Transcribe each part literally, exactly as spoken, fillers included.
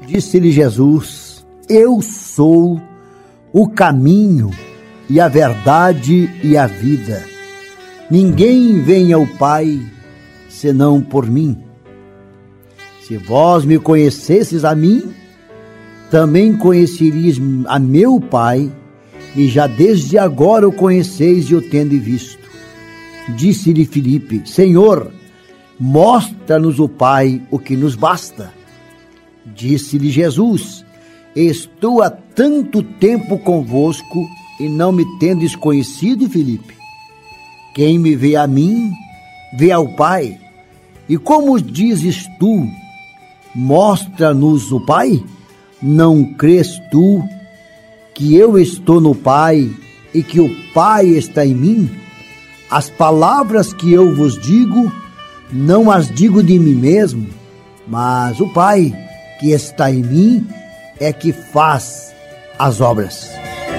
Disse-lhe Jesus: eu sou o caminho e a verdade e a vida. Ninguém vem ao Pai senão por mim. Se vós me conhecesses a mim, também conheceríeis a meu Pai, e já desde agora o conheceis e o tendes visto. Disse-lhe Filipe: Senhor, mostra-nos o Pai, o que nos basta. Disse-lhe Jesus: estou há tanto tempo convosco e não me tendes conhecido, Filipe? Quem me vê a mim, vê ao Pai. E como dizes tu, mostra-nos o Pai? Não crês tu que eu estou no Pai e que o Pai está em mim? As palavras que eu vos digo, não as digo de mim mesmo, mas o Pai que está em mim é que faz as obras.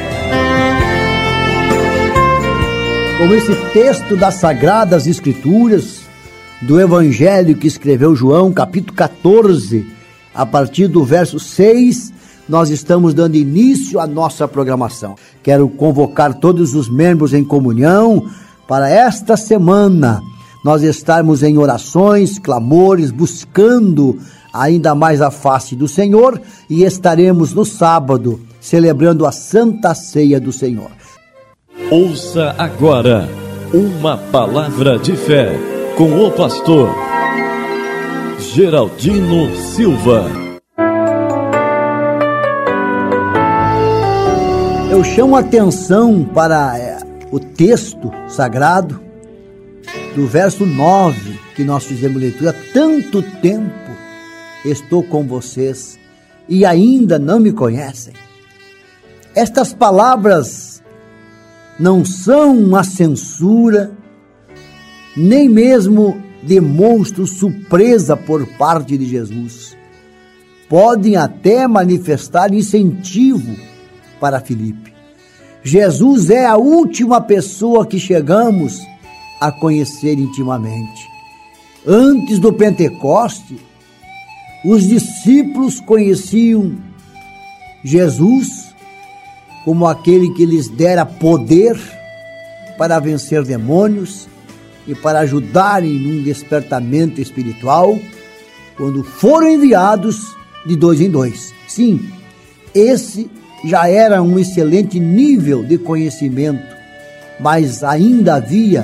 Com esse texto das Sagradas Escrituras, do Evangelho que escreveu João, capítulo quatorze, a partir do verso seis, nós estamos dando início à nossa programação. Quero convocar todos os membros em comunhão para esta semana nós estarmos em orações, clamores, buscando ainda mais a face do Senhor, e estaremos no sábado celebrando a Santa Ceia do Senhor. Ouça agora uma palavra de fé com o pastor Geraldino Silva. Eu chamo a atenção para é, o texto sagrado do verso nove que nós fizemos leitura. Tanto tempo estou com vocês e ainda não me conhecem. Estas palavras não são uma censura, nem mesmo demonstram surpresa por parte de Jesus. Podem até manifestar incentivo para Filipe. Jesus é a última pessoa que chegamos a conhecer intimamente. Antes do Pentecoste, os discípulos conheciam Jesus como aquele que lhes dera poder para vencer demônios e para ajudarem num despertamento espiritual, quando foram enviados de dois em dois. Sim, esse já era um excelente nível de conhecimento, mas ainda havia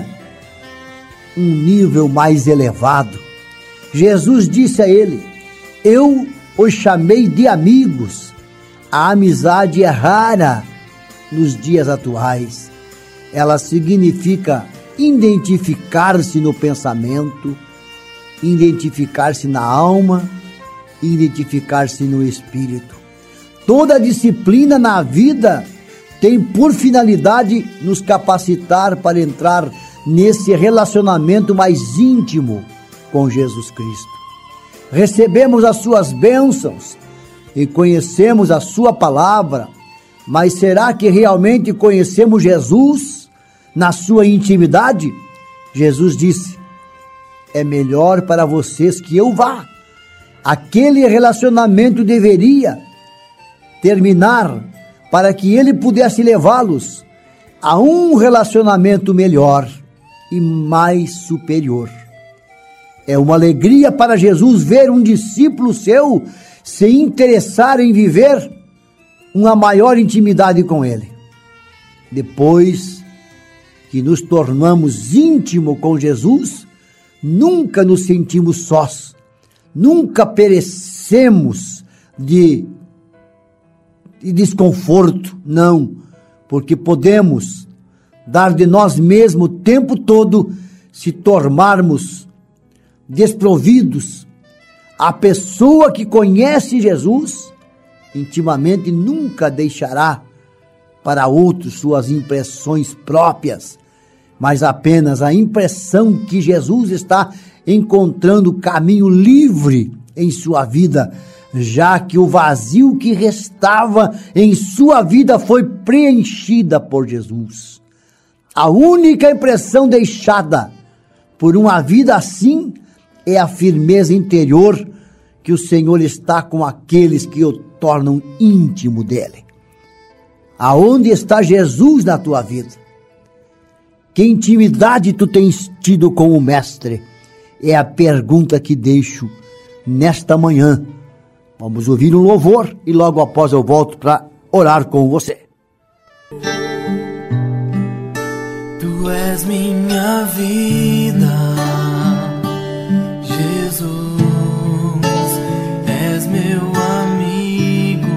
um nível mais elevado. Jesus disse a ele: eu os chamei de amigos. A amizade é rara nos dias atuais. Ela significa identificar-se no pensamento, identificar-se na alma, identificar-se no espírito. Toda disciplina na vida tem por finalidade nos capacitar para entrar nesse relacionamento mais íntimo com Jesus Cristo. Recebemos as suas bênçãos e conhecemos a sua palavra, mas será que realmente conhecemos Jesus na sua intimidade? Jesus disse: é melhor para vocês que eu vá. Aquele relacionamento deveria terminar para que ele pudesse levá-los a um relacionamento melhor e mais superior. É uma alegria para Jesus ver um discípulo seu se interessar em viver uma maior intimidade com ele. Depois que nos tornamos íntimos com Jesus, nunca nos sentimos sós, nunca perecemos de, de desconforto, não, porque podemos dar de nós mesmos o tempo todo se tornarmos desprovidos. A pessoa que conhece Jesus intimamente nunca deixará para outros suas impressões próprias, mas apenas a impressão que Jesus está encontrando caminho livre em sua vida, já que o vazio que restava em sua vida foi preenchida por Jesus. A única impressão deixada por uma vida assim é a firmeza interior que o Senhor está com aqueles que o tornam íntimo dele. Aonde está Jesus na tua vida? Que intimidade tu tens tido com o Mestre? É a pergunta que deixo nesta manhã. Vamos ouvir um louvor e logo após eu volto para orar com você. Tu és minha vida, Jesus, és meu amigo,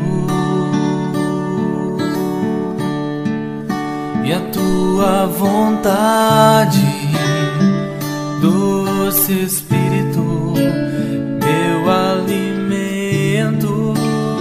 e a tua vontade, doce Espírito, meu alimento.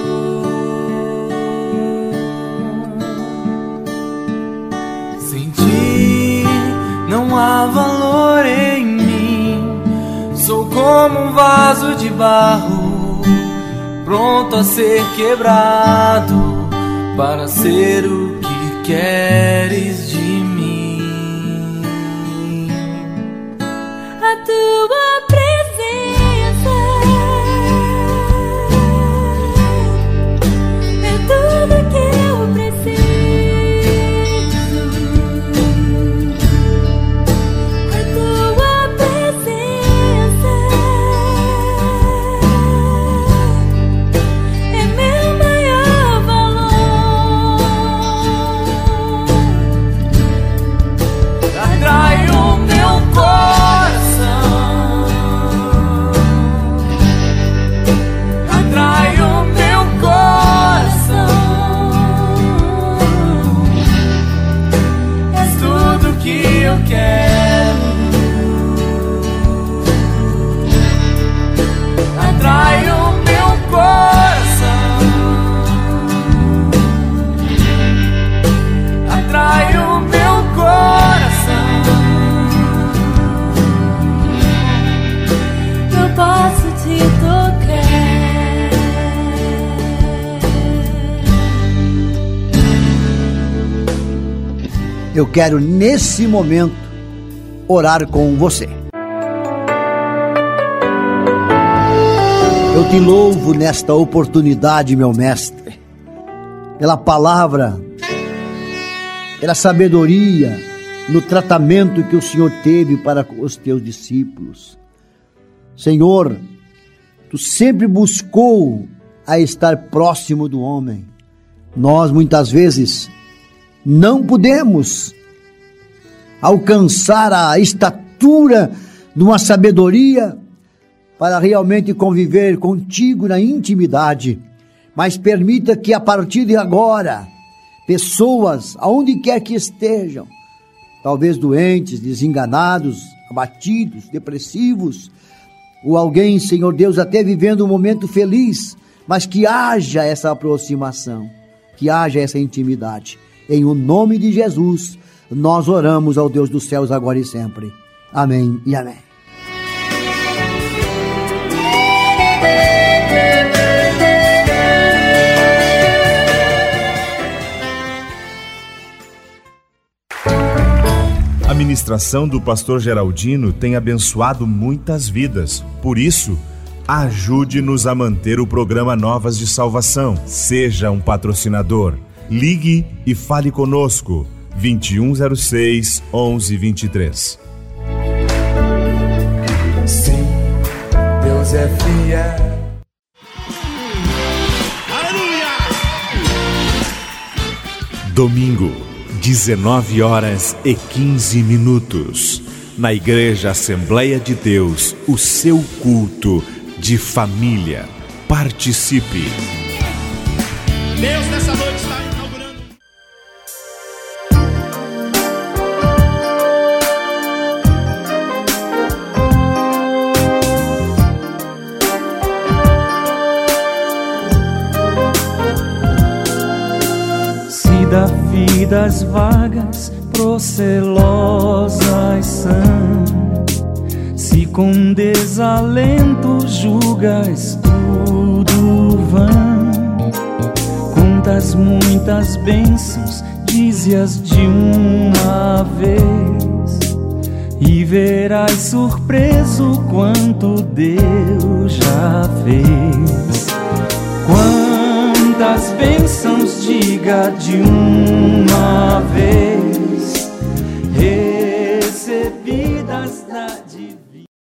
Sem ti não há valor em mim, sou como um vaso de barro, pronto a ser quebrado, para ser o que queres de mim. A tua presença é tudo que eu preciso. A tua presença é meu maior valor. Atrai o meu coração, atrai o meu coração. És tudo que eu quero. Atrai o meu coração, atrai o meu coração. Eu posso te tocar. Eu quero nesse momento orar com você. Eu te louvo nesta oportunidade, meu Mestre, pela palavra, pela sabedoria no tratamento que o Senhor teve para os teus discípulos. Senhor, tu sempre buscou a estar próximo do homem. Nós muitas vezes não podemos alcançar a estatura de uma sabedoria para realmente conviver contigo na intimidade, mas permita que a partir de agora, pessoas, aonde quer que estejam, talvez doentes, desenganados, abatidos, depressivos, ou alguém, Senhor Deus, até vivendo um momento feliz, mas que haja essa aproximação, que haja essa intimidade. Em o nome de Jesus, nós oramos ao Deus dos céus agora e sempre. Amém e amém. A ministração do pastor Geraldino tem abençoado muitas vidas. Por isso, ajude-nos a manter o programa Novas de Salvação. Seja um patrocinador. Ligue e fale conosco. vinte e um zero seis, onze vinte e três. Sim, Deus é fiel. Domingo, dezenove horas e quinze minutos. Na Igreja Assembleia de Deus, o seu culto de família. Participe. Deus nessa noite está inaugurando. Se da vidas vagas, procelosas são, se com desalento julgas tudo vão, contas muitas bênçãos, dize-as de uma vez, e verás surpreso quanto Deus já fez. as bênçãos, diga de uma vez, recebidas da